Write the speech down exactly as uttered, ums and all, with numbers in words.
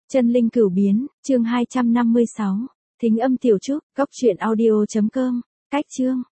Chân linh cửu biến, chương hai trăm năm mươi sáu. Thính âm tiểu trúc, cốc truyện audio chấm com. Cách chương.